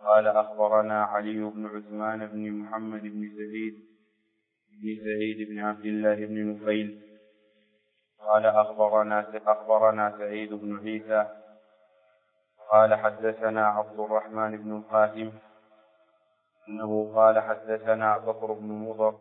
قال أخبرنا علي بن عثمان بن محمد بن سعيد بن عبد الله بن نفيل قال أخبرنا سعيد بن عيسى قال حدثنا عبد الرحمن بن القاسم أنه قال حدثنا بكر بن مضر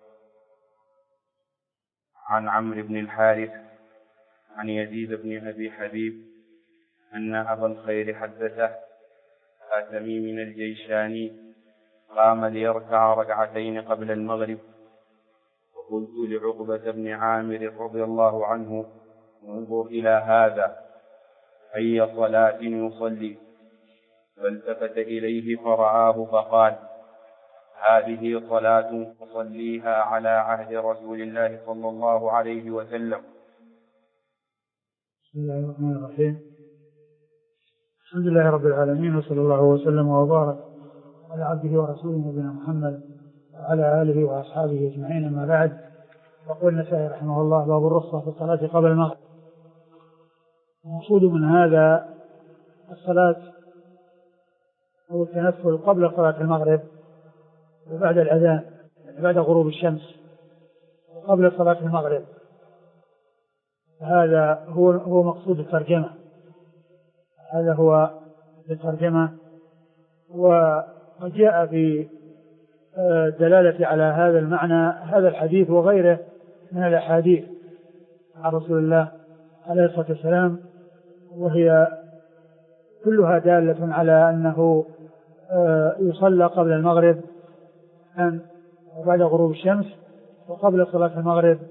عن عمرو بن الحارث عن يزيد بن أبي حبيب أن أبا الخير حدثه تميم الجيشاني قام ليركع ركعتين قبل المغرب، وقلت لعقبة بن عامر رضي الله عنه انظر إلى هذا أي صلاة يصلي، فالتفت إليه فرآه فقال هذه صلاة تصليها على عهد رسول الله صلى الله عليه وسلم. بسم الله الرحمن الرحيم. الحمد لله رب العالمين، وصلى الله وسلم وبارك على عبده ورسوله نبينا محمد وعلى آله وأصحابه أجمعين، أما بعد. يقول النسائي رحمه الله: باب الرخصة في الصلاة قبل المغرب. المقصود من هذا الصلاة أو التنفل قبل صلاة المغرب وبعد الأذان، بعد غروب الشمس وقبل صلاة المغرب. هذا هو مقصود الترجمة، هذا هو الترجمة. وقد جاء في دلالة على هذا المعنى هذا الحديث وغيره من الأحاديث عن رسول الله عليه الصلاة والسلام، وهي كلها دالة على أنه يصلى قبل المغرب وبعد غروب الشمس وقبل صلاة المغرب،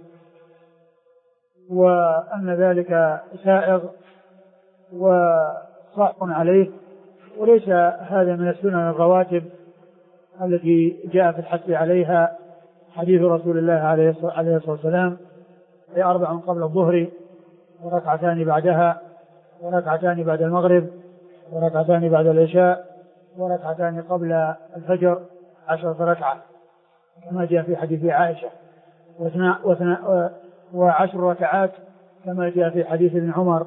وأن ذلك سائغ وصاح عليه، وليس هذا من السنن الرواتب التي جاء في الحث عليها حديث رسول الله عليه الصلاة والسلام: 4 قبل الظهر وركعتان بعدها وركعتان بعد المغرب وركعتان بعد العشاء وركعتان قبل الفجر 10 ركعة، كما جاء في حديث عائشة، و10 ركعات كما جاء في حديث ابن عمر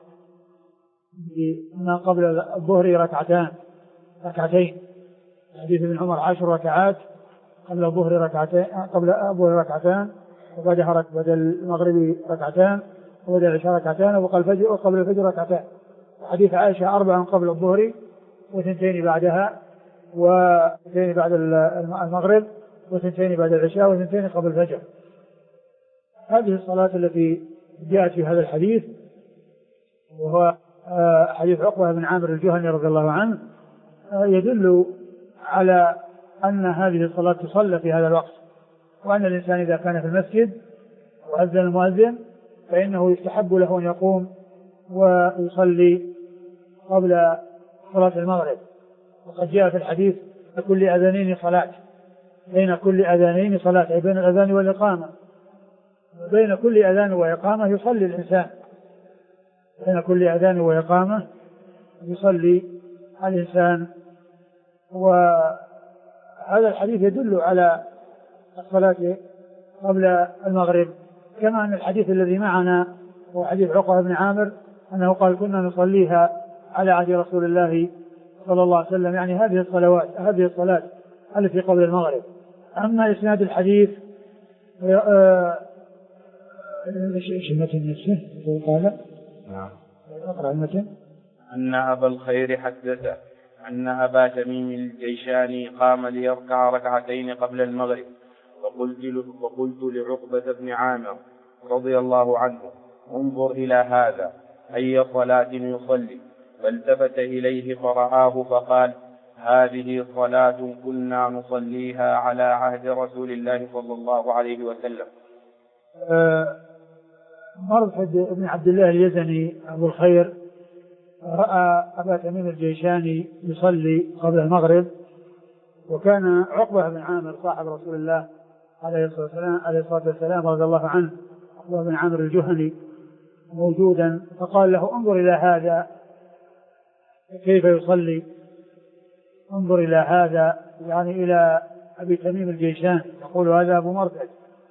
أن قبل الظهر ركعتين. حديث ابن عمر 10 ركعات قبل الظهر ركعتان وبعدها بعد المغرب ركعتان وبعد العشاء ركعتان وقبل الفجر ركعتان. حديث عائشة 4 قبل الظهر و2 بعدها و2 بعد المغرب و2 بعد العشاء و2 قبل الفجر. هذه الصلاة التي جاءت في هذا الحديث، وهو حديث عقبة بن عامر الجهني رضي الله عنه، يدل على أن هذه الصلاة تصلى في هذا الوقت، وأن الإنسان إذا كان في المسجد وأذن المؤذن فإنه يستحب له أن يقوم ويصلي قبل صلاة المغرب. وقد جاء في الحديث: كل أذانين صلاة، بين كل أذانين صلاة، أي بين الأذان والإقامة، بين كل أذان وإقامة يصلي الإنسان، بين كل أذان وإقامة يصلي الإنسان. وهذا الحديث يدل على الصلاة قبل المغرب، كما أن الحديث الذي معنا هو حديث عقبة بن عامر أنه قال: كنا نصليها على عهد رسول الله صلى الله عليه وسلم، يعني هذه الصلاة التي قبل المغرب. أما إسناد الحديث ايش المتن نفسه؟ قال اقرأ المتن: أن أبا الخير حدث أن أبا تميم الجيشاني قام ليركع ركعتين قبل المغرب، وقلت لعقبة بن عامر رضي الله عنه انظر إلى هذا أي صلاة يصلي، فالتفت إليه فرآه فقال هذه صلاة كنا نصليها على عهد رسول الله صلى الله عليه وسلم. مرثد بن عبد الله اليزني أبو الخير رأى أبا تميم الجيشاني يصلي قبل المغرب، وكان عقبة بن عامر صاحب رسول الله عليه الصلاة والسلام رضي الله عنه، عقبة بن عامر الجهني، موجودا، فقال له انظر إلى هذا كيف يصلي، انظر إلى هذا، يعني إلى أبي تميم الجيشاني، يقول هذا أبو مرثد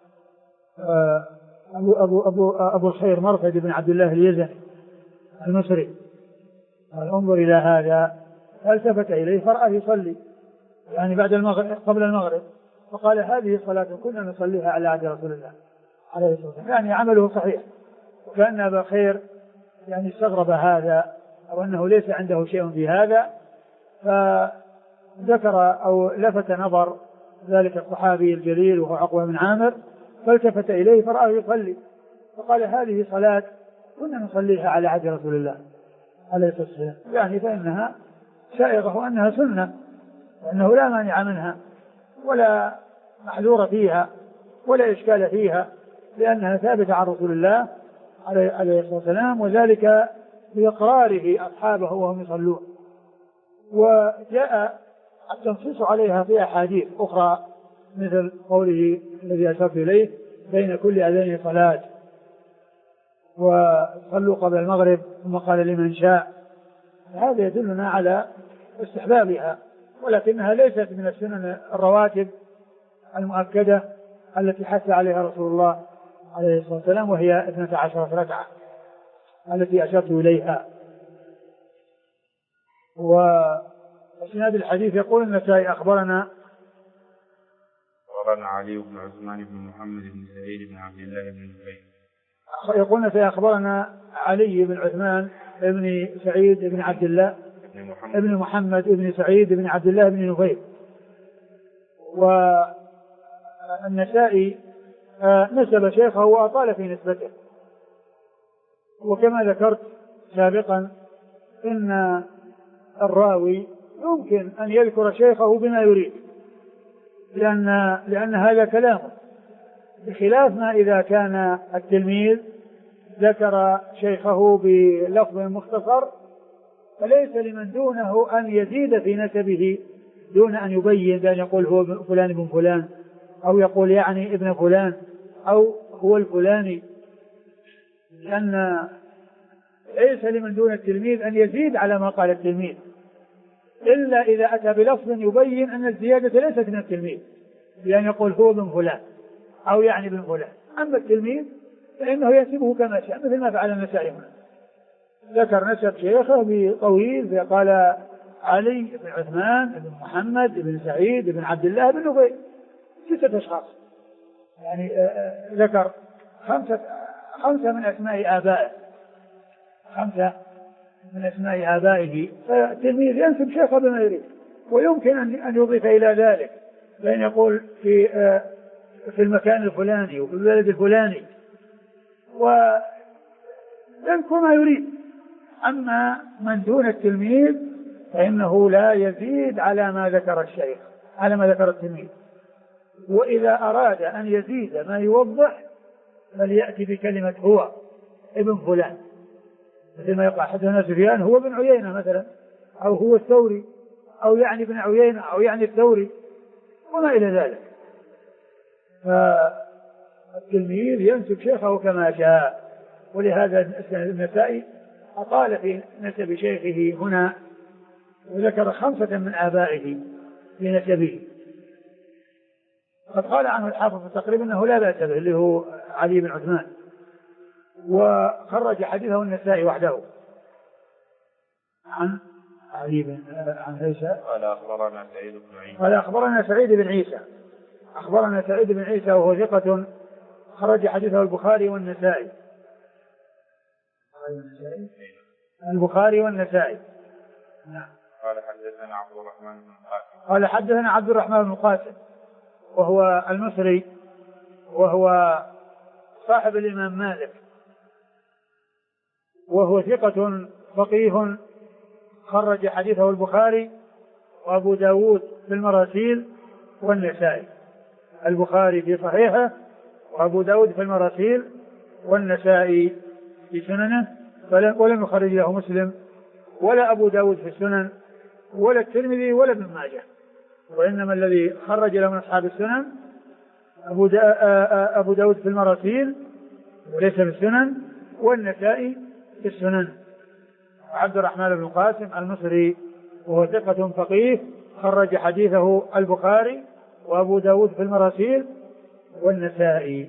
أبو الخير مرثد بن عبد الله اليزني المصري، قال انظر إلى هذا فالتفت إليه فرأى يصلي يعني بعد المغرب قبل المغرب، فقال هذه صلاة كنا نصليها على عهد رسول الله عليه الصلاة والسلام، يعني عمله صحيح. وكأن أبا خير يعني استغرب هذا أو أنه ليس عنده شيء في هذا، فذكر أو لفت نظر ذلك الصحابي الجليل وهو عقبة بن عامر، فالتفت إليه فرآه يصلي فقال هذه صلاة كنا نصليها على عهد رسول الله عليه الصلاة والسلام، يعني فإنها سائغة وأنها سنة وأنه لا مانع منها ولا محذور فيها ولا إشكال فيها، لأنها ثابتة عن رسول الله عليه الصلاة والسلام، وذلك بإقراره أصحابه وهم يصلون. وجاء التنصيص عليها في أحاديث أخرى مثل قوله الذي أشرت إليه بين كل أذان صلاة، وصلوا قبل المغرب ثم قال لمن شاء، هذا يدلنا على استحبابها، ولكنها ليست من السنن الرواتب المؤكدة التي حث عليها رسول الله عليه الصلاة والسلام، وهي 12 ركعة التي أشرت إليها. وإسناد الحديث يقول النسائي أخبرنا علي بن عثمان بن محمد بن سعيد بن عبد الله بن نفيل. يقول النسائي أخبرنا علي بن عثمان بن سعيد بن عبد الله ابن محمد بن سعيد بن عبد الله بن نفيل. والنسائي نسب شيخه وأطال في نسبته، وكما ذكرت سابقا إن الراوي يمكن أن يذكر شيخه بما يريد، لأن هذا كلامه، بخلاف ما إذا كان التلميذ ذكر شيخه بلفظ مختصر، فليس لمن دونه أن يزيد في نسبه دون أن يبين بأن يقول هو فلان ابن فلان، أو يقول يعني ابن فلان، أو هو الفلاني، لأن ليس لمن دون التلميذ أن يزيد على ما قال التلميذ، إلا إذا أتى بلفظ يبين أن الزيادة ليست من التلميذ بأن يقول هو ابن فلان أو يعني ابن فلان. أما التلميذ فإنه ينسبه كما شاء، مثل ما فعل النسائي هنا، ذكر نسب شيخه بطويل فقال علي بن عثمان بن محمد بن سعيد بن عبد الله بن نفيل، 6 أشخاص، يعني ذكر خمسة من أسماء آبائه، 5 من أسماء آبائه. فالتلميذ ينسب شيخه بما يريد، ويمكن أن يضيف إلى ذلك بأن يقول في المكان الفلاني وفي البلد الفلاني، ويذكر ما يريد. أما من دون التلميذ فإنه لا يزيد على ما ذكر الشيخ، على ما ذكر التلميذ، وإذا أراد أن يزيد ما يوضح فليأتي بكلمة هو ابن فلان، مثل ما يقع حدثنا سفيان هو ابن عيينة مثلا، أو هو الثوري، أو يعني ابن عيينة، أو يعني الثوري، وما إلى ذلك. فالتلميذ ينسب شيخه كما شاء، ولهذا النسائي أطال في نسب شيخه هنا، وذكر 5 من آبائه في نسبه. قد قال عنه الحافظ تقريبا أنه لا بأس به، اللي هو علي بن عثمان، وخرج حديثه النسائي وحده عن علي بن عن عيسى قال أخبرنا سعيد بن عيسى، قال أخبرنا سعيد بن عيسى، أخبرنا سعيد بن عيسى وهو ثقة، خرج حديثه البخاري والنسائي، البخاري والنسائي. قال حدثنا عبد الرحمن بن القاسم، قال حدثنا عبد الرحمن بن القاسم وهو المصري، وهو صاحب الإمام مالك، وهو ثقة فقيه، خرج حديثه البخاري وأبو داود في المراسيل والنسائي، البخاري في صحيحه، وأبو داود في المراسيل، والنسائي في سننه، ولم يخرج له مسلم ولا أبو داود في السنن ولا الترمذي ولا ابن ماجه، وإنما الذي خرج له من أصحاب السنن أبو داود في المراسيل وليس في السنن، والنسائي في السنن. عبد الرحمن بن القاسم المصري وهو ثقة فقيه، خرج حديثه البخاري وأبو داود في المراسيل والنسائي.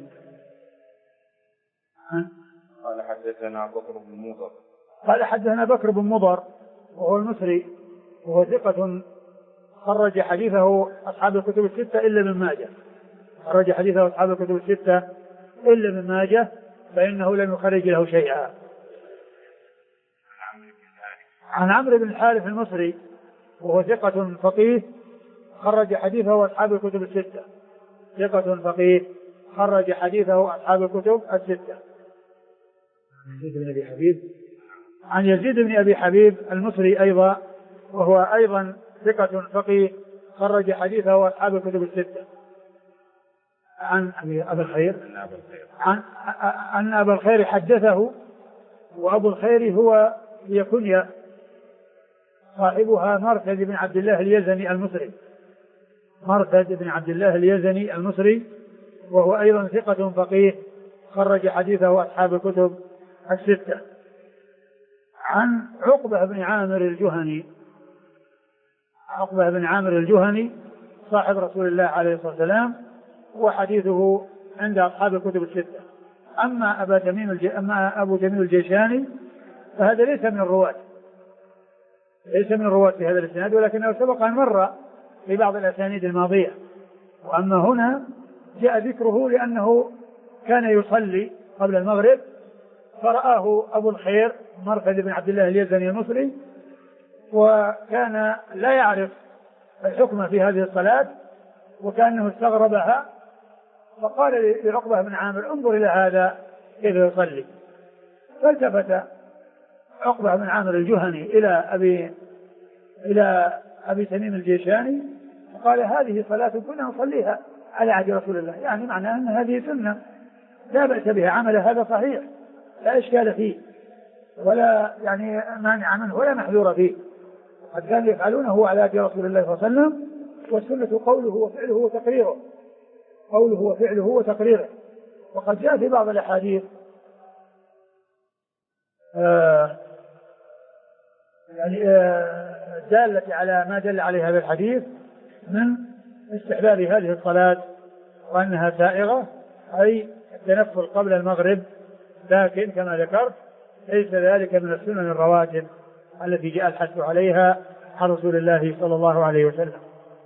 قال حدثنا بكر بن مضر، قال حدثنا بكر بن مضر وهو المصري وهو ثقة خرج حديثه أصحاب الكتب الستة إلا ابن ماجه، خرج حديثه أصحاب الكتب الستة إلا ابن ماجه، فإنه لم يخرج له شيئا. عن عمرو بن الحارث المصري وهو ثقة فقيه خرج حديثه أصحاب الكتب الستة، ثقة فقيه خرج حديثه أصحاب الكتب الستة. عن يزيد بن أبي حبيب المصري أيضا وهو أيضا ثقة فقيه خرج حديثه أصحاب الكتب الستة. عن أبي الخير عن أبا الخير حدثه، وأبو الخير هي كنية صاحبها مرثد بن عبد الله اليزني المصري، مرثد بن عبد الله اليزني المصري، وهو أيضا ثقة فقيه خرج حديثه أصحاب الكتب الستة. عن عقبة بن عامر الجهني، عقبة بن عامر الجهني صاحب رسول الله عليه الصلاة والسلام، وحديثه عند أصحاب الكتب الستة. أما أبو تميم الجيشاني فهذا ليس من الرواة، ليس من الرواة في هذا الإسناد، ولكنه سبق أن مر في بعض الأسانيد الماضية. وأما هنا جاء ذكره لأنه كان يصلي قبل المغرب فرآه أبو الخير مرثد بن عبد الله اليزني المصري، وكان لا يعرف الحكم في هذه الصلاة وكأنه استغربها، فقال لعقبة بن عامر انظر إلى هذا كيف يصلي. فالتفت عقبة بن عامر الجهني إلى أبي تميم الجيشاني وقال هذه صلاة كنا نصليها على عهد رسول الله، يعني معناه أن هذه سنة لا بأس بها، عمل هذا صحيح لا إشكال فيه ولا يعني مانع منه ولا محذور فيه، قد كانوا يفعلونه على عهد رسول الله صلى الله عليه وسلم، والسنة قوله وفعله وتقريره، قوله وفعله وتقريره. وقد جاء في بعض الأحاديث دالة على ما دل عليه هذا الحديث من استحباب هذه الصلاة وأنها سائغة، أي التنفل قبل المغرب، لكن كما ذكرت ليس ذلك من السنن الرواتب التي جاء الحث عليها عن رسول الله صلى الله عليه وسلم.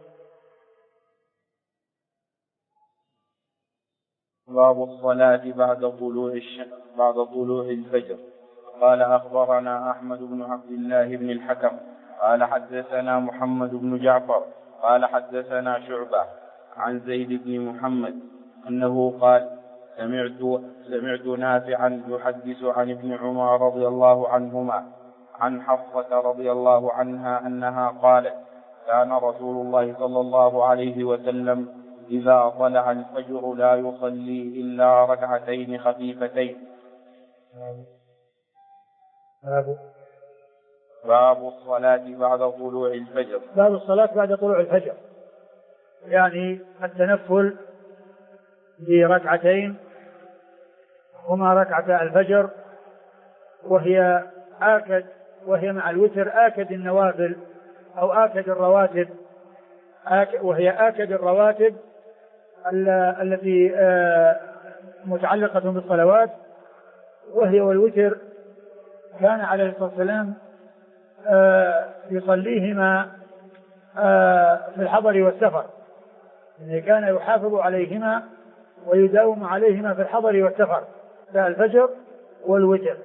باب الصلاة بعد طلوع الفجر. قال أخبرنا أحمد بن عبد الله بن الحكم قال حدثنا محمد بن جعفر قال حدثنا شعبة عن زيد بن محمد أنه قال سمعت نافعا يحدث عن ابن عمر رضي الله عنهما عن حفصة رضي الله عنها أنها قالت كان رسول الله صلى الله عليه وسلم إذا طلع الفجر لا يصلي إلا ركعتين خفيفتين. باب الصلاة بعد طلوع الفجر. باب الصلاة بعد طلوع الفجر، يعني التنفل بركعتين هما ركعتا الفجر، وهي مع الوتر آكد النوافل أو آكد الرواتب، وهي آكد الرواتب التي متعلقة بالصلوات، وهي والوتر كان عليه الصلاة والسلام يصليهما في الحضر والسفر، يعني كان يحافظ عليهما ويداوم عليهما في الحضر والسفر، الفجر والوتر.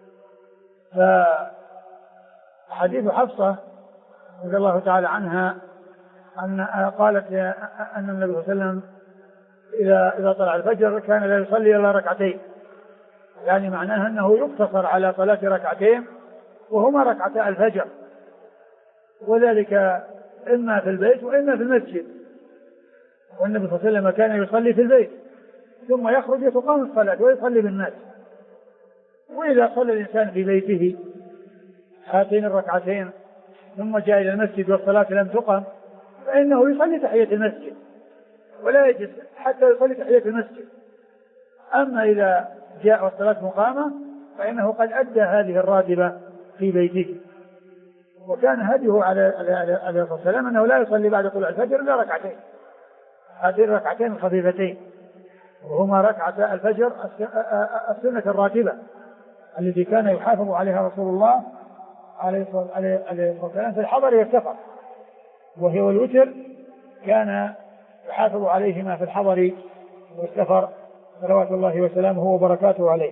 فحديث حفصة رضي الله تعالى عنها أن قالت أن النبي صلى الله عليه وسلم إذا طلع الفجر كان لا يصلي إلا ركعتين، يعني معناها أنه يقتصر على صلاة ركعتين وهما ركعتا الفجر، وذلك إما في البيت وإما في المسجد. والنبي صلى الله عليه وسلم كان يصلي في البيت ثم يخرج تقام الصلاة ويصلي بالناس. وإذا صلى الإنسان في بيته هاتين الركعتين ثم جاء إلى المسجد والصلاة لم تقم فإنه يصلي تحية المسجد ولا يجلس حتى يصلي تحية المسجد. أما إذا جاء والصلاة مقامة فإنه قد أدى هذه الراتبة في بيته. وكان هديه عليه الصلاة والسلام أنه لا يصلي بعد طلوع الفجر إلا ركعتين، هذه الركعتين الخفيفتين وهما ركعتا الفجر السنة الراتبة التي كان يحافظ عليها رسول الله عليه الصلاة والسلام في الحضر والسفر، وهي والوتر كان يحافظ عليهما في الحضر والسفر صلوات الله وسلامه وبركاته عليه.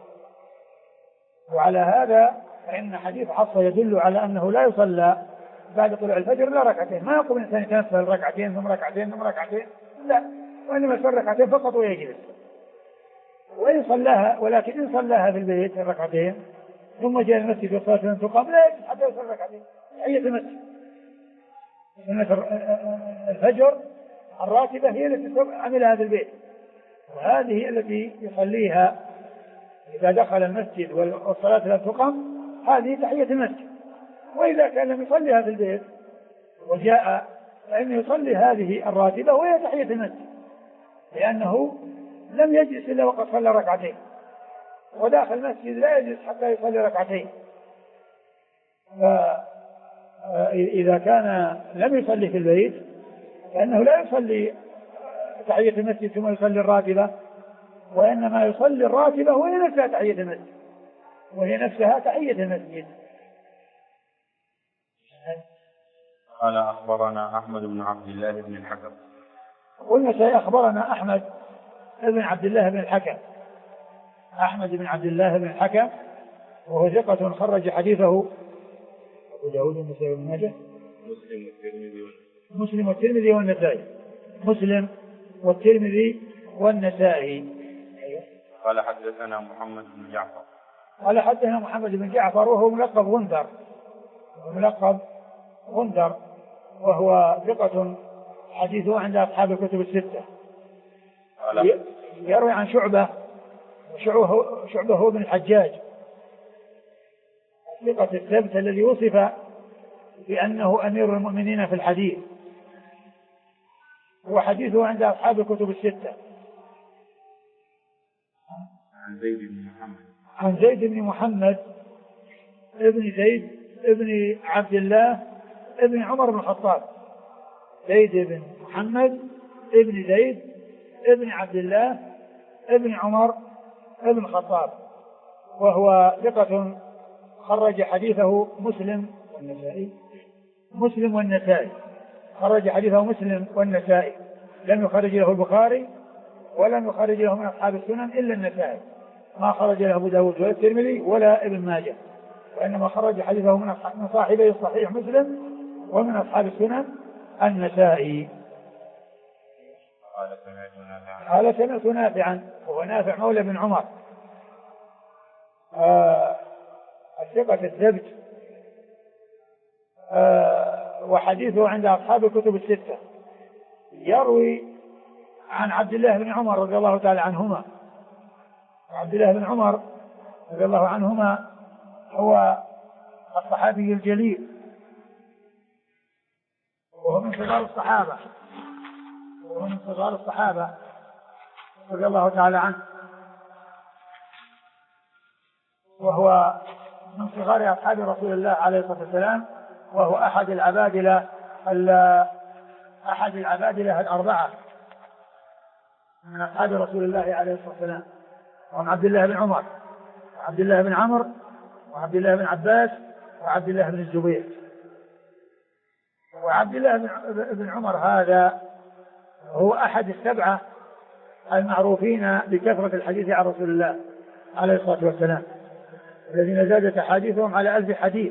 وعلى هذا فإن حديث حفصة يدل على أنه لا يصلى بعد طلوع الفجر لا ركعتين، ما يقوم الإنسان يتنفل ركعتين ثم ركعتين ثم ركعتين، لا، وإنما يصلي ركعتين فقط ويجلس. وإن صلاها، ولكن إن صلاها في البيت ركعتين ثم جاء المسجد والصلاة لم تقام لا يجلس حتى يصلي ركعتين أي المسجد. سنة الفجر الراتبة هي التي عملها في البيت، وهذه التي يصليها إذا دخل المسجد والصلاة لم تقام، هذه تحية المسجد. وإذا كان لم يصليها في البيت وجاء فإنه يصلي هذه الراتبة وهي تحية المسجد، لأنه لم يجلس إلا وقد صلى ركعتين، وداخل المسجد لا يجلس حتى يصلي ركعتين. فإذا كان لم يصلي في البيت فإنه لا يصلي تحية المسجد ثم يصلي الراتبة، وإنما يصلي الراتبة وهي نفسها تحية المسجد، وهي نفسها تحية المسجد. قال أخبرنا أحمد بن عبد الله بن الحكم. قلنا أخبرنا أحمد بن عبد الله بن الحكم، أحمد بن عبد الله بن الحكم، وهو ثقة خرج حديثه أبو داود والنسائي وابن ماجه، مسلم والترمذي والنسائي، مسلم والترمذي والنسائي. قال حدثنا محمد بن جعفر. قال حدثنا محمد بن جعفر وهو ملقب غندر، وهو ثقة حديثه عند أصحاب الكتب الستة. يروي عن شعبة هو بن الحجاج، ثقة الثبت الذي وصف بأنه أمير المؤمنين في الحديث، وحديثه عند أصحاب الكتب الستة. عن زيد بن محمد ابن زيد ابن عبد الله ابن عمر بن الخطاب، زيد بن محمد ابن زيد ابن عبد الله ابن عمر ابن الخطاب، وهو ثقة خرج حديثه مسلم والنسائي، خرج حديثه مسلم والنسائي، لم يخرج له البخاري ولم يخرج له من أصحاب السنن إلا النسائي، ما خرج له أبو داود ولا الترمذي ولا ابن ماجه، وإنما خرج حديثه من صاحبه الصحيح مسلم ومن أصحاب السنن النسائي. قال سمعت نافعا، وهو نافع مولى بن عمر الثقة الثبت، وحديثه عند أصحاب الكتب الستة، يروي عن عبد الله بن عمر رضي الله تعالى عنهما. عبد الله بن عمر رضي الله عنهما هو الصحابي الجليل، وهو من صغار الصحابة رضي الله تعالى عنه، وهو من صغار أصحاب رسول الله عليه الصلاة والسلام، وهو أحد العبادلة الأربعة من أصحاب رسول الله عليه الصلاة والسلام، وهم عبد الله بن عمر وعبد الله بن عمرو وعبد الله بن عباس وعبد الله بن الزبير. وعبد الله بن عمر هذا هو أحد السبعة المعروفين بكثرة الحديث عن رسول الله عليه الصلاة والسلام، الذين زادت أحاديثهم على 1000 حديث،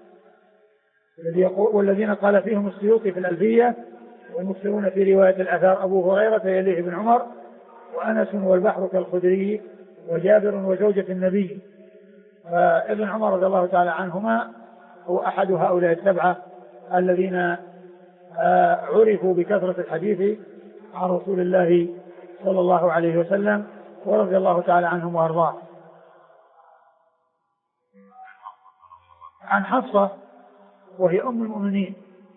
والذين قال فيهم السيوطي في الألفية: والمكثرون في رواية الآثار أبو هريرة يليه ابن عمر، وأنس والبحر كالخدري، وجابر وزوجة النبي. فابن عمر رضي الله تعالى عنهما هو أحد هؤلاء السبعة الذين عرفوا بكثرة الحديث عن رسول الله صلى الله عليه وسلم، ورضي الله تعالى عنهم وأرضاه. عن حفصة وهي أم المؤمنين،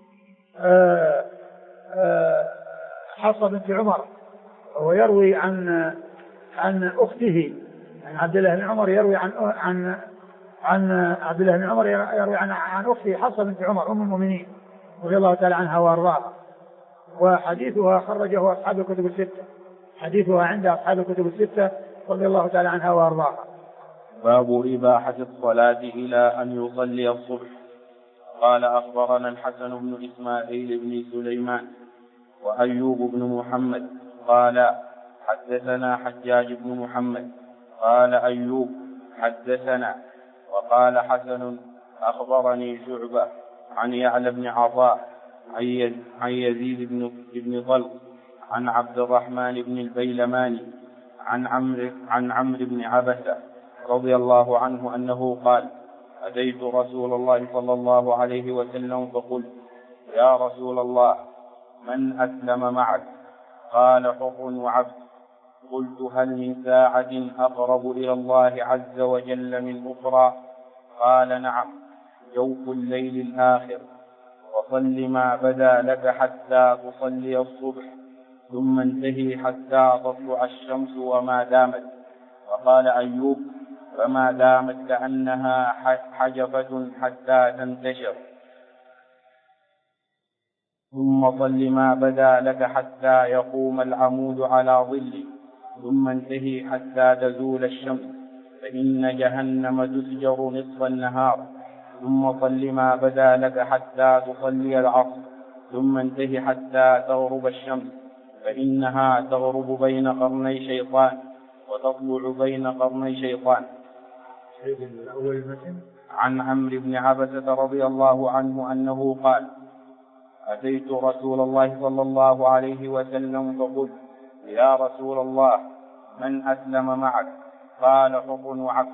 حفصة بنت عمر، ويروي عن أخته، يعني عبد الله بن عمر يروي عن عبد الله بن عمر يروي عن أخته حفصة بنت عمر أم المؤمنين رضي الله تعالى عنها وأرضاها. وحديثها خرجه أصحاب الكتب الستة، حديثها عند أصحاب الكتب الستة رضي الله تعالى عنها وأرضاها. باب إباحة الصلاة إلى أن يصلي الصبح. قال أخبرنا الحسن بن إسماعيل بن سليمان وأيوب بن محمد قال حدثنا حجاج بن محمد قال أيوب حدثنا وقال حسن أخبرني شعبة عن يعلى بن عطاء عن يزيد بن طلق عن عبد الرحمن بن البيلماني عن عمرو بن عبسة رضي الله عنه أنه قال أتيت رسول الله صلى الله عليه وسلم فقلت يا رسول الله من أسلم معك؟ قال حر وعبد. قلت هل من ساعة أقرب إلى الله عز وجل من أخرى؟ قال نعم، جوف الليل الآخر، وصل ما بدا لك حتى تصلي الصبح، ثم انتهي حتى تطلع الشمس وما دامت. وقال أيوب فما دامت كأنها حجفة حتى تنتشر، ثم صل ما بدا لك حتى يقوم العمود على ظله، ثم انتهي حتى تزول الشمس، فإن جهنم تسجر نصف النهار. ثم صل ما بدا لك حتى تصلي العصر، ثم انتهي حتى تغرب الشمس، فإنها تغرب بين قرني شيطان وتطلع بين قرني شيطان. عن عمرو بن عبسة رضي الله عنه أنه قال أتيت رسول الله صلى الله عليه وسلم فقلت يا رسول الله من أسلم معك؟ قال حر وعبد.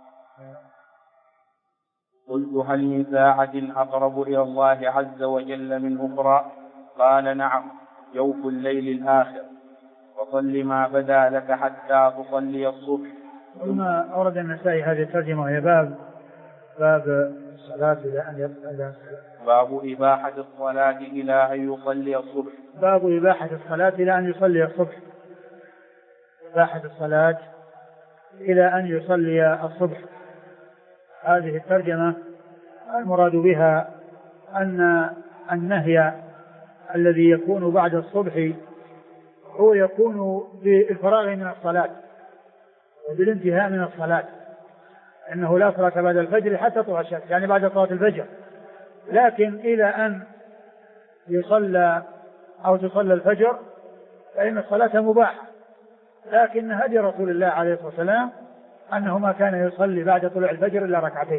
قلت هل من ساعة أقرب إلى الله عز وجل من أخرى؟ قال نعم، جوف الليل الآخر، وصل ما بدا لك حتى تصلي الصبح. ثم أورد النسائي هذه الترجمة وهي باب الصلاة إلى أن يصلي. باب إباحة الصلاة إلى أن يصلي الصبح. باب إباحة الصلاة إلى أن يصلي الصبح. إباحة الصلاة إلى أن يصلي الصبح. هذه الترجمة المراد بها أن النهي الذي يكون بعد الصبح هو يكون بالفراغ من الصلاة وبالانتهاء من الصلاة، إنه لا صلاة بعد الفجر حتى تطلع الشمس، يعني بعد صلاة الفجر، لكن إلى أن يصلى أو تصلى الفجر فإن الصلاة مباحة. لكن هدي رسول الله عليه الصلاة والسلام أنه ما كان يصلي بعد طلوع الفجر إلا ركعتين،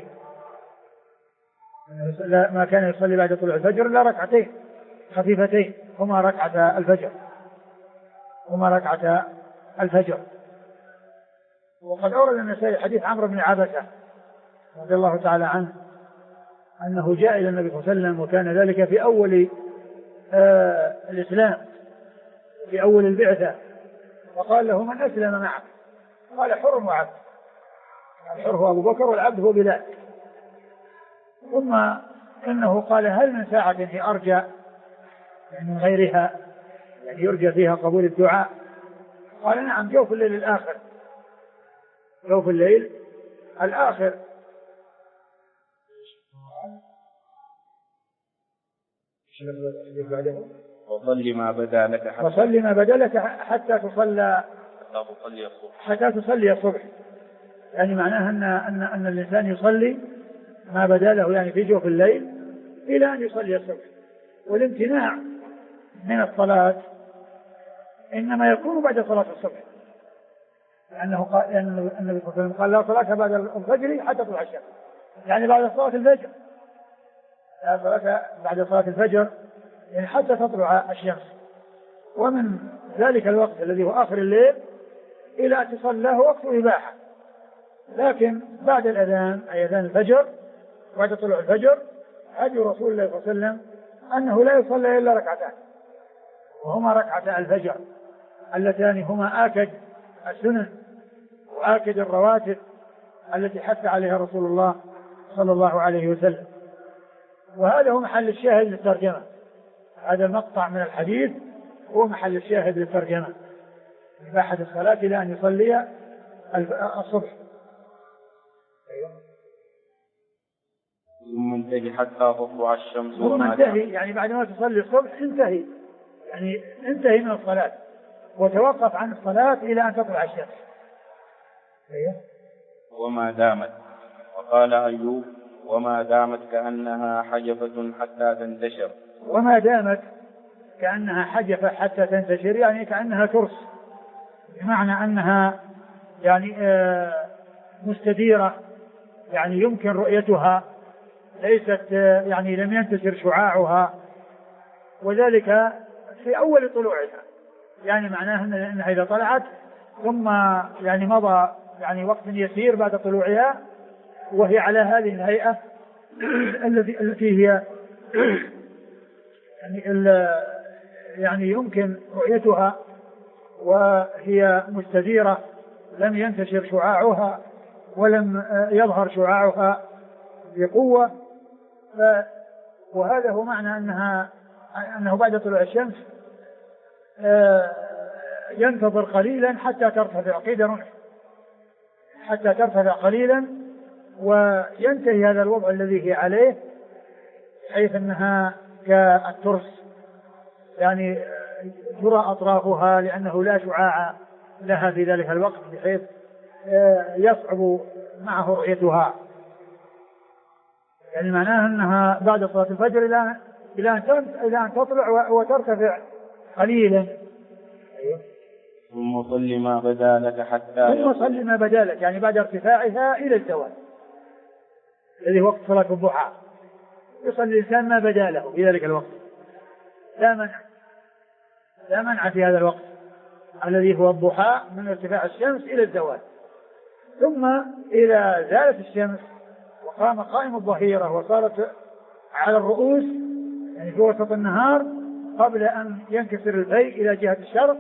ما كان يصلي بعد طلوع الفجر إلا ركعتين خفيفتين هما ركعة الفجر. وقد أورد النسائي حديث عمرو بن عبسة رضي الله تعالى عنه أنه جاء إلى النبي صلى الله عليه وسلم، وكان ذلك في أول الإسلام، في أول البعثة، وقال له من أسلم معك؟ قال حر وعبد. الحر هو أبو بكر والعبد هو بلال. ثم إنه قال هل من ساعة هي أرجى يعني من غيرها، يعني يرجى فيها قبول الدعاء؟ قال نعم، جوف الليل الآخر. جوف الليل الآخر. وصل ما بدا لك حتى تصلي الصبح. يعني معناها أن الإنسان يصلي ما بدا له، يعني في جوف الليل إلى أن يصلي الصبح. والامتناع من الصلاة إنما يكون بعد صلاة الصبح، لأنه قال النبي صلى الله عليه وسلم قال لا صلاة بعد الفجر حتى تطلع الشمس، يعني بعد صلاة الفجر، لا صلاة بعد صلاة الفجر يعني حتى تطلع الشمس. ومن ذلك الوقت الذي هو آخر الليل إلى أن تصلاه وقت إباحة، لكن بعد الأذان أي أذان الفجر بعد طلوع الفجر هدي رسول الله صلى الله عليه وسلم أنه لا يصلي إلا ركعتان، وهما ركعتا الفجر اللتان هما آكد السنن وآكد الرواتب التي حث عليها رسول الله صلى الله عليه وسلم. وهذا هو محل الشاهد للترجمة، هذا المقطع من الحديث هو محل الشاهد للترجمة، إباحة الصلاة إلى أن يصلي الصبح. ثم انتهي حتى تطلع الشمس. ثم انتهي يعني بعد ما تصلي الصبح انتهي، يعني انتهي من الصلاة وتوقف عن الصلاة إلى أن تطلع الشمس. وما دامت. وقال أيوب: وما دامت كأنها حجفة حتى تنتشر. وما دامت كأنها حجفة حتى تنتشر، يعني كأنها ترس، بمعنى أنها يعني مستديرة، يعني يمكن رؤيتها، ليست يعني لم ينتشر شعاعها، وذلك في أول طلوعها، يعني معناه أنها إذا طلعت ثم يعني مضى يعني وقت يسير بعد طلوعها وهي على هذه الهيئة التي هي يعني يمكن رؤيتها وهي مستديرة، لم ينتشر شعاعها ولم يظهر شعاعها بقوة. وهذا هو معنى أنه بعد طلوع الشمس ينتظر قليلا حتى ترتفع قيد رمح، حتى ترتفع قليلا وينتهي هذا الوضع الذي هي عليه، حيث أنها كالترس، يعني ترى أطرافها لأنه لا شعاع لها في ذلك الوقت، بحيث يصعب معه رؤيتها. يعني معناها أنها بعد صلاة الفجر إلى أن تطلع وترتفع قليلا. ثم صل ما بدا لك حتى ثم صل ما بدا لك، يعني بعد ارتفاعها إلى الزوال الذي هو وقت صلاة الضحى، يصلي الإنسان ما بدا له في ذلك الوقت، لا منع في هذا الوقت الذي هو الضحى من ارتفاع الشمس إلى الزوال. ثم إذا زالت الشمس وقام قائم الظهيرة وصارت على الرؤوس، يعني في وسط النهار قبل أن ينكسر الفيء إلى جهة الشرق،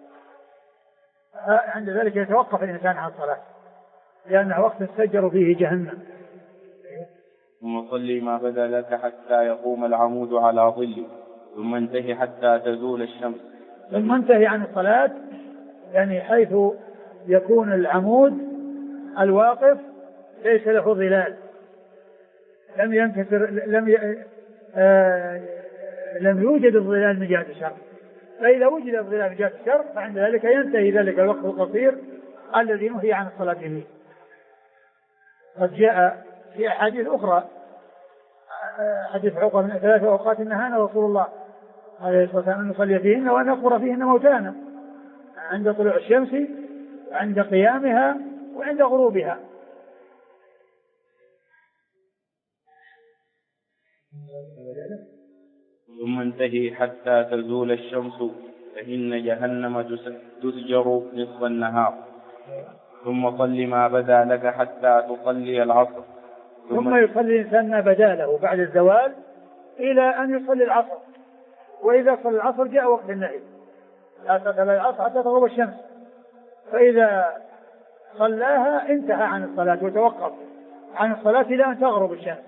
عند ذلك يتوقف الإنسان عن الصلاة، لأنه وقت سجر فيه جهنم. ثم صل ما بدا لك حتى يقوم العمود على ظله، ثم انتهي حتى تزول الشمس. ثم انتهي عن الصلاة، يعني حيث يكون العمود الواقف ليس له ظلال، لم ينكسر، لم يوجد الظلال من جهة الشرق. فإذا وجد الظلال من جهة الشرق فعند ذلك ينتهي ذلك الوقت القصير الذي نهي عن الصلاة فيه. قد جاء في أحاديث أخرى، حديث عقبة من 3 أوقات نهانا رسول الله عليه الصلاة والسلام أن نصلي فيهن وأن نقبر فيهن موتانا: عند طلوع الشمس، عند قيامها، وعند غروبها. ثم انتهي حتى تزول الشمس، فإن جهنم تسجر نصف النهار. ثم صل ما بدا لك حتى تصلي العصر. ثم يصلي الإنسان ما بدا له بعد الزوال إلى أن يصلي العصر. وإذا صلى العصر جاء وقت النهي: لا تصلي العصر حتى تغرب الشمس. فإذا صلاها انتهى عن الصلاة وتوقف عن الصلاة إلى أن تغرب الشمس.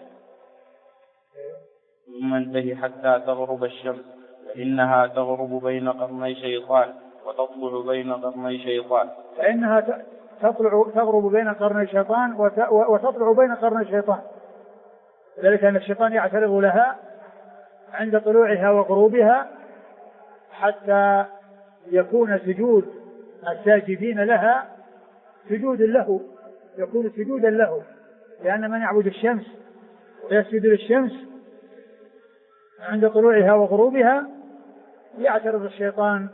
ثم انتهي حتى تغرب الشمس، فإنها تغرب بين قرني شيطان وتطلع بين قرني شيطان. فإنها تغرب بين قرني شيطان وتطلع بين قرني شيطان، ذلك أن الشيطان يعترض لها عند طلوعها وغروبها، حتى يكون سجود الساجدين لها سجود له، يكون سجودا له، لأن من يعبد الشمس ويسجد للشمس عند طلوعها وغروبها يعترض الشيطان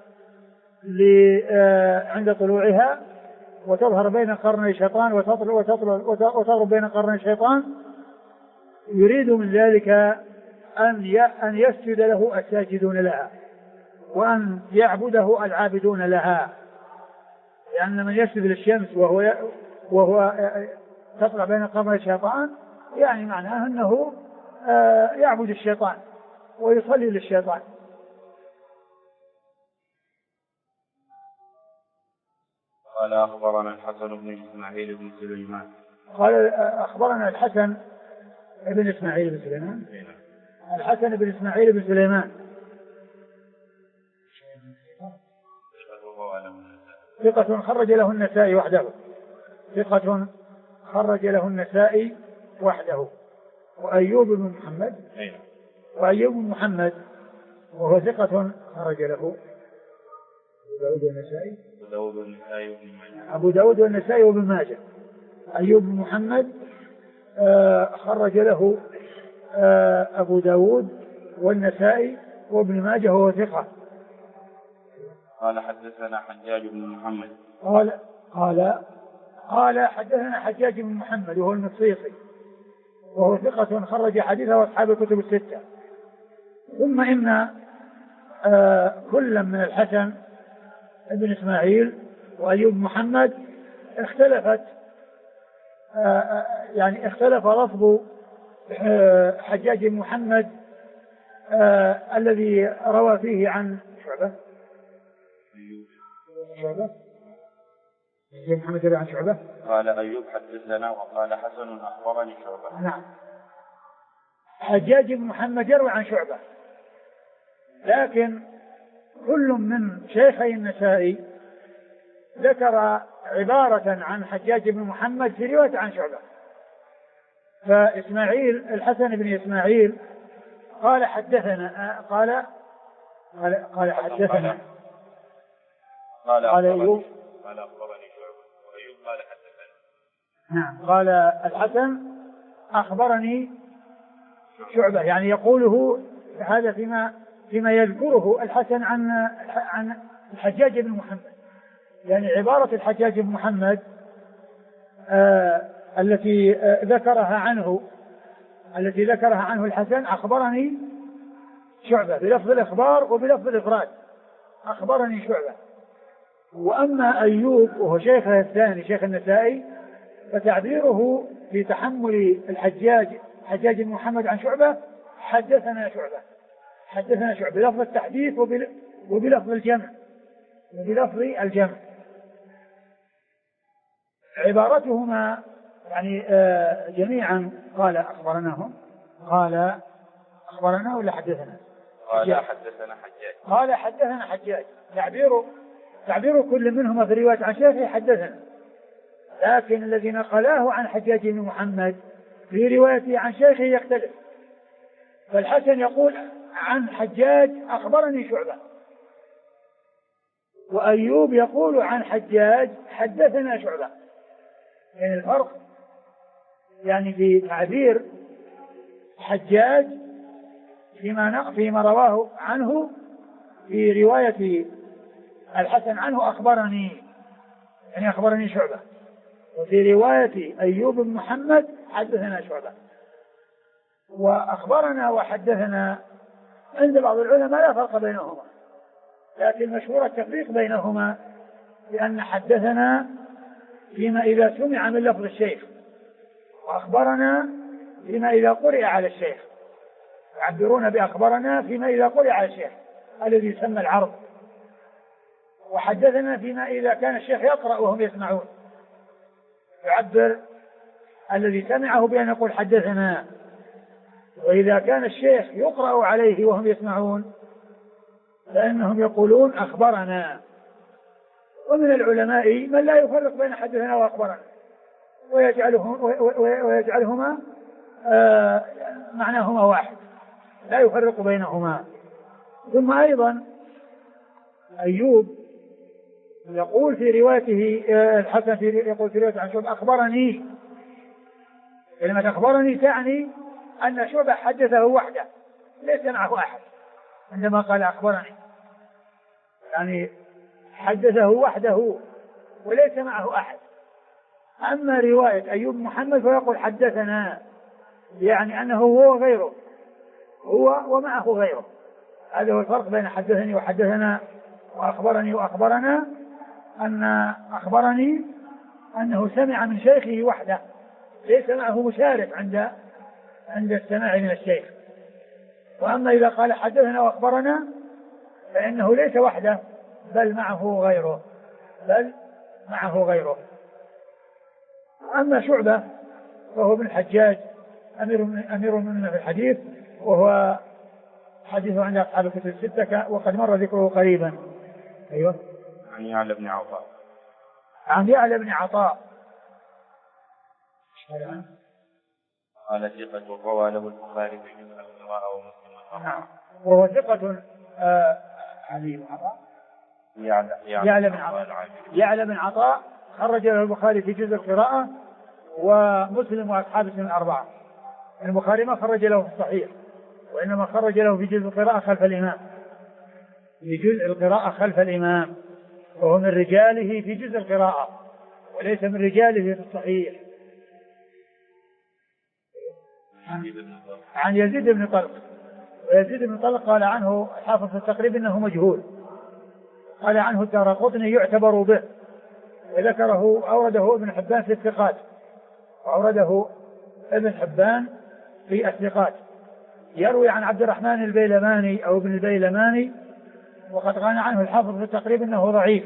عند طلوعها، وتظهر بين قرني الشيطان وتغرب بين قرني الشيطان. يريد من ذلك أن يسجد له الساجدون لها، وأن يعبده العابدون لها، لأن من يسجد للشمس وهو تطلع بين قرني الشيطان يعني معناه أنه يعبد الشيطان ويصلي للشيطان. قال أخبرنا الحسن بن إسماعيل بن سليمان. قال أخبرنا الحسن بن إسماعيل بن سليمان. الحسن بن إسماعيل بن سليمان ثقة خرج له النسائي وحده، ثقة خرج له النسائي وحده. وأيوب بن محمد وهو ثقة خرج له أبو داود والنسائي وابن ماجه. أيوب بن محمد خرج له أبو داود والنسائي وابن ماجه وهو ثقة. قال حدثنا حجاج بن محمد قال حدثنا حجاج بن محمد وهو المصيصي وهو ثقة خرج حديثه أصحاب الكتب الستة. ثم إن كل من الحسن بن إسماعيل وأيوب محمد اختلف لفظ حجاج بن محمد الذي روى فيه عن شعبة محمد يروي عن شعبة. قال أيوب حدثنا وقال حسن أخبرني شعبة. نعم. حجاج بن محمد يروي عن شعبة، لكن كل من شيخي النسائي ذكر عبارة عن حجاج بن محمد في رواية عن شعبة. فإسماعيل الحسن بن إسماعيل قال حدثنا قال حدثنا قال أيوب قال أخبرني شعبة وأيوب قال حدثنا. نعم. قال الحسن أخبرني شعبة، يعني يقوله هذا فيما يذكره الحسن عن الحجاج بن محمد، يعني عبارة الحجاج بن محمد التي ذكرها عنه الحسن أخبرني شعبة بلفظ الإخبار وبلفظ الإفراد أخبرني شعبة. وأما أيوب وهو شيخه الثاني شيخ النسائي فتعبيره في تحمل حجاج بن محمد عن شعبة حدثنا شعبة بلفظ التحديث وبلفظ الجمع عبارتهما يعني جميعا قال أخبرنا ولا حدثنا؟ قال حدثنا حجاج. تعبير كل منهما في رواية عن شيخه حدثنا، لكن الذي نقلاه عن حجاج بن محمد في روايته عن شيخه يختلف. فالحسن يقول عن حجاج أخبرني شعبة، وأيوب يقول عن حجاج حدثنا شعبة. يعني الفرق يعني في تعبير حجاج فيما رواه عنه في رواية الحسن عنه أخبرني شعبة، وفي رواية أيوب بن محمد حدثنا شعبة. وأخبرنا وحدثنا عند بعض العلماء لا فرق بينهما، لكن مشهور التفريق بينهما لأن حدثنا فيما إذا سمع من لفظ الشيخ، وأخبرنا فيما إذا قرئ على الشيخ. يعبرون بأخبرنا فيما إذا قرئ على الشيخ الذي يسمى العرض، وحدثنا فيما إذا كان الشيخ يقرأ وهم يسمعون. يعبر الذي سمعه بأن يقول حدثنا، وإذا كان الشيخ يقرأ عليه وهم يسمعون فإنهم يقولون أخبرنا. ومن العلماء من لا يفرق بين حدثنا وأخبرنا ويجعلهما معناهما واحد، لا يفرق بينهما. ثم أيضا أيوب يقول في روايته الحسن يقول في روايته عن شعبة أخبرني. كلمة أخبرني تعني أن شعبة حدثه وحده ليس معه أحد. عندما قال أخبرني يعني حدثه وحده وليس معه أحد. أما رواية أيوب محمد فيقول حدثنا، يعني أنه هو غيره، هو ومعه غيره. هذا هو الفرق بين حدثني وحدثنا وأخبرني وأخبرنا، أن أخبرني أنه سمع من شيخه وحده ليس معه مشارك عند السماع من الشيخ. وأما إذا قال حدثنا وأخبرنا فإنه ليس وحده بل معه غيره. أما شعبة فهو ابن الحجاج أمير المؤمنين في الحديث، وهو حديثه عند أصحاب الكتب الستة وقد مر ذكره قريبا. أيوه. عن يعلى بن عطاء قال ثقة روى له البخاري في جزء القراءة ومسلم. نعم. وهو ثقة يعلى بن عطاء خرج له البخاري في جزء القراءة ومسلم وأصحاب السنن الأربعة. البخاري ما خرج له في الصحيح، وإنما خرج له في جزء القراءة خلف الإمام، في جزء القراءة خلف الإمام، وهو من رجاله في جزء القراءة وليس من رجاله في الصحيح. عن يزيد بن طلق. ويزيد بن طلق قال عنه حافظ في التقريب إنه مجهول، قال عنه الدارقطني يعتبر به، وذكره أورده ابن حبان في الثقات، وأورده ابن حبان في الثقات. يروي عن عبد الرحمن البيلماني أو ابن البيلماني، وقد قال عنه الحافظ في التقريب إنه ضعيف.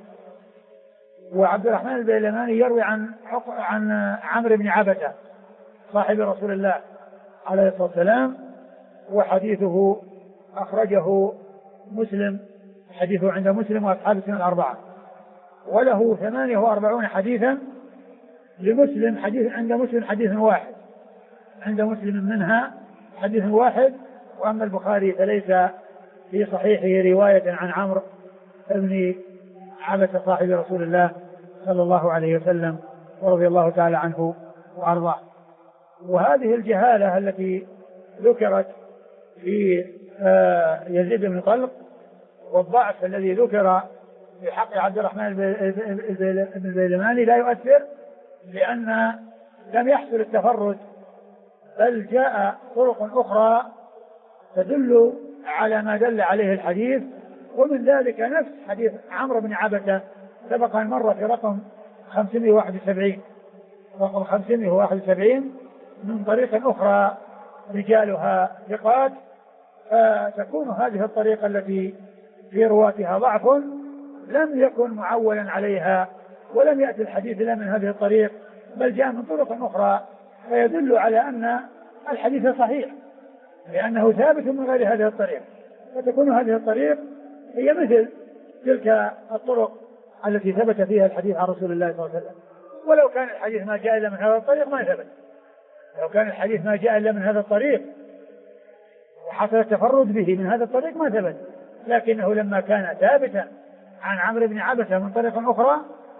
وعبد الرحمن البيلماني يروي عن عمرو بن عبسة صاحب رسول الله عليه الصلاة والسلام، وحديثه أخرجه مسلم، حديثه عند مسلم وأصحاب السنن الأربعة، وله 48 حديثا لمسلم، حديث عند مسلم حديث واحد، عند مسلم منها حديث واحد. وأما البخاري فليس في صحيحه رواية عن عمرو بن عبسة صاحب رسول الله صلى الله عليه وسلم ورضي الله تعالى عنه وأرضاه. وهذه الجهالة التي ذكرت في يزيد بن طلق والضعف الذي ذكر في حق عبد الرحمن بن البيلماني لا يؤثر، لأن لم يحصل التفرد، بل جاء طرق أخرى تدل على ما دل عليه الحديث. ومن ذلك نفس حديث عمرو بن عبسة سبق أن مر في رقم 571، رقم 571 من طريق أخرى رجالها ثقات، فتكون هذه الطريقة التي في رواتها ضعف لم يكن معولا عليها، ولم يأتي الحديث إلا من هذه الطريق، بل جاء من طرق أخرى، فيدل على أن الحديث صحيح لأنه ثابت من غير هذه الطريق. فتكون هذه الطريق هي مثل تلك الطرق التي ثبت فيها الحديث عن رسول الله صلى الله عليه وسلم. ولو كان الحديث ما جاء إلا من هذا الطريق ما ثبت، لو كان الحديث ما جاء إلا من هذا الطريق وحصل التفرد به من هذا الطريق ما ثبت، لكنه لما كان ثابتا عن عمرو بن عبسة من طريق أخرى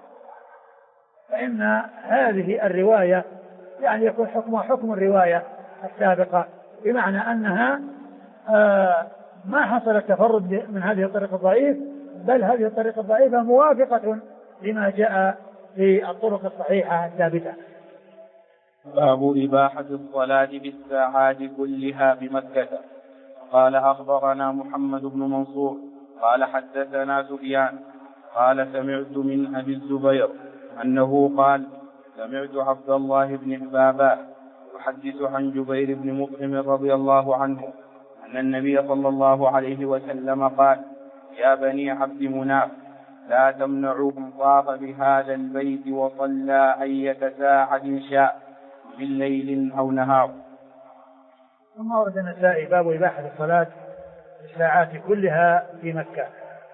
فإن هذه الرواية يعني يكون حكمها حكم الرواية السابقة، بمعنى أنها ما حصل التفرد من هذه الطريقة الضعيف، بل هذه الطريقة الضعيفة موافقة لما جاء في الطرق الصحيحة الثابتة. باب إباحة الصلاة بالساعات كلها بمكة. قال أخبرنا محمد بن منصور قال حدثنا سفيان قال سمعت من أبي الزبير أنه قال سمعت عبد الله بن حبابة يحدث عن جبير بن مطعم رضي الله عنه أن النبي صلى الله عليه وسلم قال يا بني عبد مناف لا تمنعوا من طاف بهذا البيت وصلى أية ساعة شاء من ليل أو نهار. ثم ورد النسائي باب إباحة الصلاة الساعات كلها في مكة.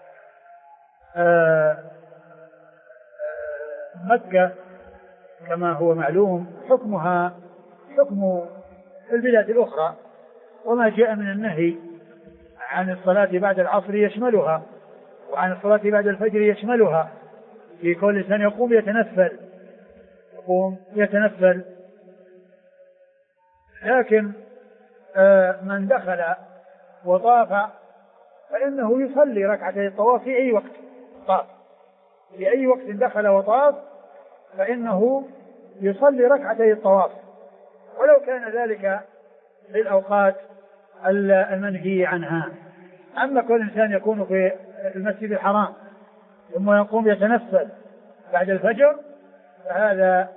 مكة كما هو معلوم حكمها حكم البلاد الأخرى، وما جاء من النهي عن الصلاة بعد العصر يشملها، وعن الصلاة بعد الفجر يشملها، في كل إنسان يقوم يتنفل. لكن من دخل وطاف فإنه يصلي ركعتي الطواف في أي وقت طاف، في أي وقت دخل وطاف فإنه يصلي ركعتي الطواف، ولو كان ذلك في الأوقات المنهي عنها. أما كل إنسان يكون في المسجد الحرام ثم يقوم يتنفل بعد الفجر فهذا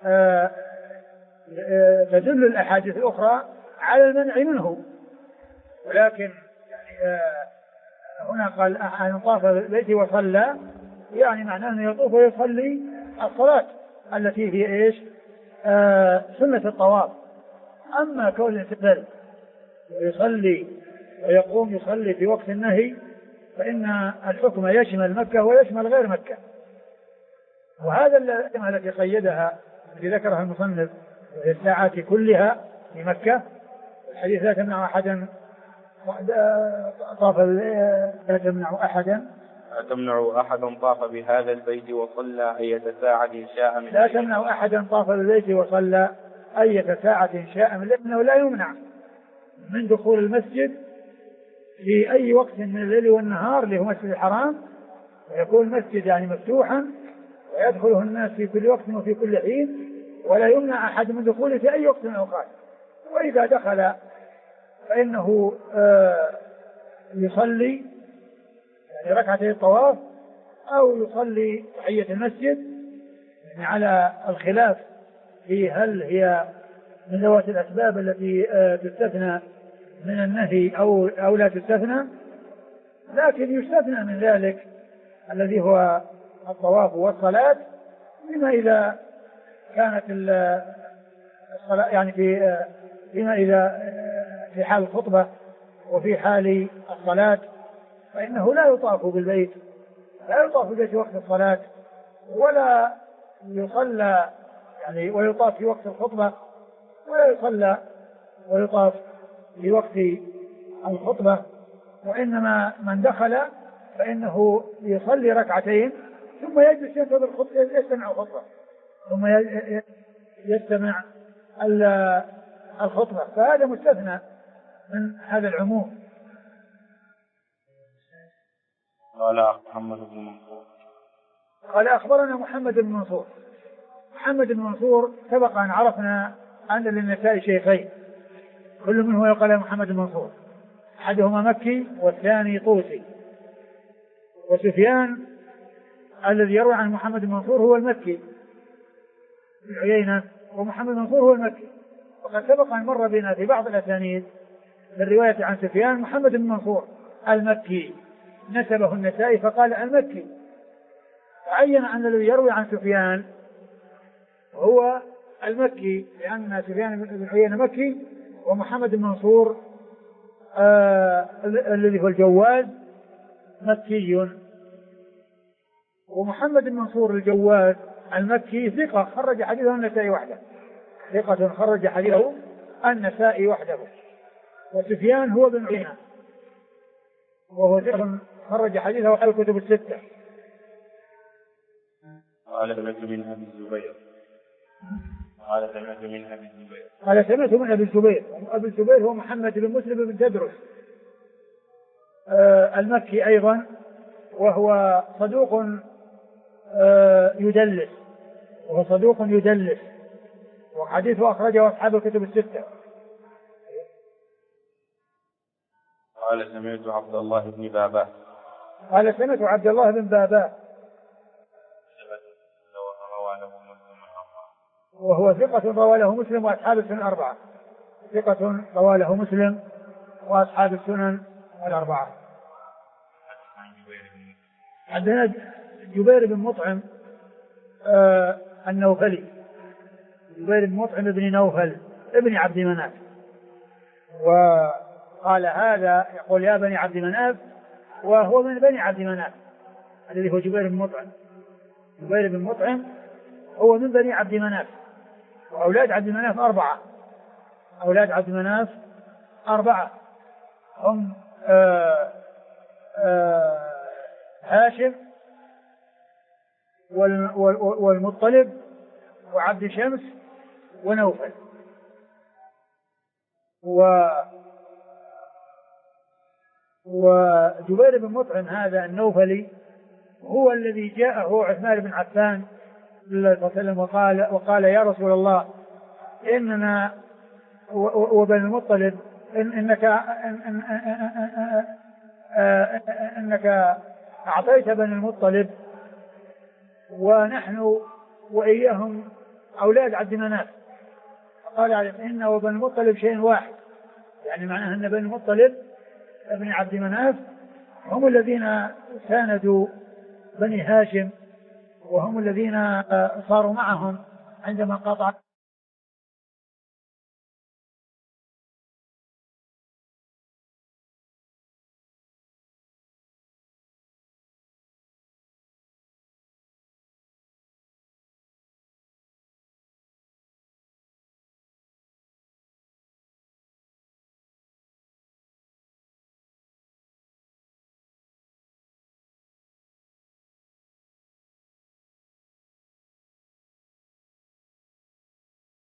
تدل الأحاديث الأخرى على المنع منه. ولكن يعني هنا قال أن طاف بيته وصلى، يعني معناه أنه يطوف ويصلي الصلاة التي هي إيش سنة الطواف. أما كون الانتقال يصلي ويقوم يصلي في وقت النهي فإن الحكم يشمل مكة ويشمل غير مكة. وهذا التي قيدها التي ذكرها المصنف وهي الساعات كلها في مكة، الحديث لا تمنع أحدا طاف لا تمنع أحدا لا تمنع أحدا طاف بهذا البيت وصلى أية ساعة شاء من لا تمنع أحدا طاف بالبيت وصلى أية ساعة شاء من، لأنه لا يمنع من دخول المسجد في أي وقت من الليل والنهار اللي هو مسجد الحرام، ويكون المسجد يعني مفتوحا ويدخله الناس في كل وقت وفي كل حين، ولا يمنع أحد من دخوله في أي وقت من الأوقات. وإذا دخل فإنه يصلي يعني ركعتي الطواف أو يصلي تحية المسجد، يعني على الخلاف في هل هي من ذوات الأسباب التي تستثنى من النهي أو لا تستثنى، لكن يستثنى من ذلك الذي هو الطواف والصلاة، بما إذا كانت الصلاة يعني فيما إذا في حال الخطبة وفي حال الصلاة فإنه لا يطاف بالبيت، لا يطاف بالبيت وقت الصلاة، ولا يصلى يعني ويطاف في وقت الخطبة، ولا يصلى ويطاف في وقت الخطبة. وإنما من دخل فإنه يصلي ركعتين ثم يجلس ينتظر يستمع الخطبة، ثم يستمع الخطبة، فهذا مستثنى من هذا العموم. قال محمد بن منصور قال أخبرنا محمد بن منصور. محمد بن منصور سبق أن عرفنا أن للنساء شيخين كل منه يقال محمد بن منصور، أحدهما مكي والثاني طوسي. وسفيان الذي يروي عن محمد بن منصور هو المكي بن عيينة، ومحمد بن منصور هو المكي. وقد سبق أن مر بنا في بعض الأسانيد بالرواية عن سفيان محمد بن منصور المكي، نسبه النسائي فقال المكي، فعين أن الذي يروي عن سفيان هو المكي، لأن سفيان بن عيينة مكي، ومحمد بن منصور الذي هو الجواز مكي. ومحمد بن منصور الجواز المكي ثقة خرج حديثه النسائي وحده، ثقة خرج حديثه النسائي وحده. وسفيان هو بن عيينة وهو ثقة خرج حديثه وحده الكتب الستة. قال سمعت من أبي الزبير قال سمعت من أبي الزبير قال سمعت من أبي الزبير. أبي الزبير هو محمد بن مسلم بن تدرس المكي أيضا، وهو صدوق يدلس، وهو صدوق يدلس، وحديثه أخرجه أصحاب الكتب الستة. قال سمعت عبد الله بن باباه قال سمعت عبد الله بن باباه وهو ثقة روى له مسلم وأصحاب السنن الأربعة، ثقة روى له مسلم وأصحاب السنن الأربعة. عندنا جبير بن مطعم النوفلي، جبير بن مطعم ابن نوفل ابن عبد مناف، وقال هذا يقول يا بني عبد مناف، وهو من بني عبد مناف الذي هو جبير بن مطعم. جبير بن مطعم هو من بني عبد مناف، وأولاد عبد مناف أربعة، أولاد عبد مناف أربعة هم هاشم والمطلب وعبد شمس ونوفل. وجبير بن مطعم هذا النوفلي هو الذي جاءه عثمان بن عفان صلى الله عليه وسلم وقال يا رسول الله إننا وبن المطلب إنك أعطيت بن المطلب ونحن وإياهم أولاد عبد مناف، قال إن وبن المطلب شيء واحد، يعني معناه أن بن المطلب ابن عبد مناف هم الذين ساندوا بني هاشم، وهم الذين صاروا معهم عندما قاطع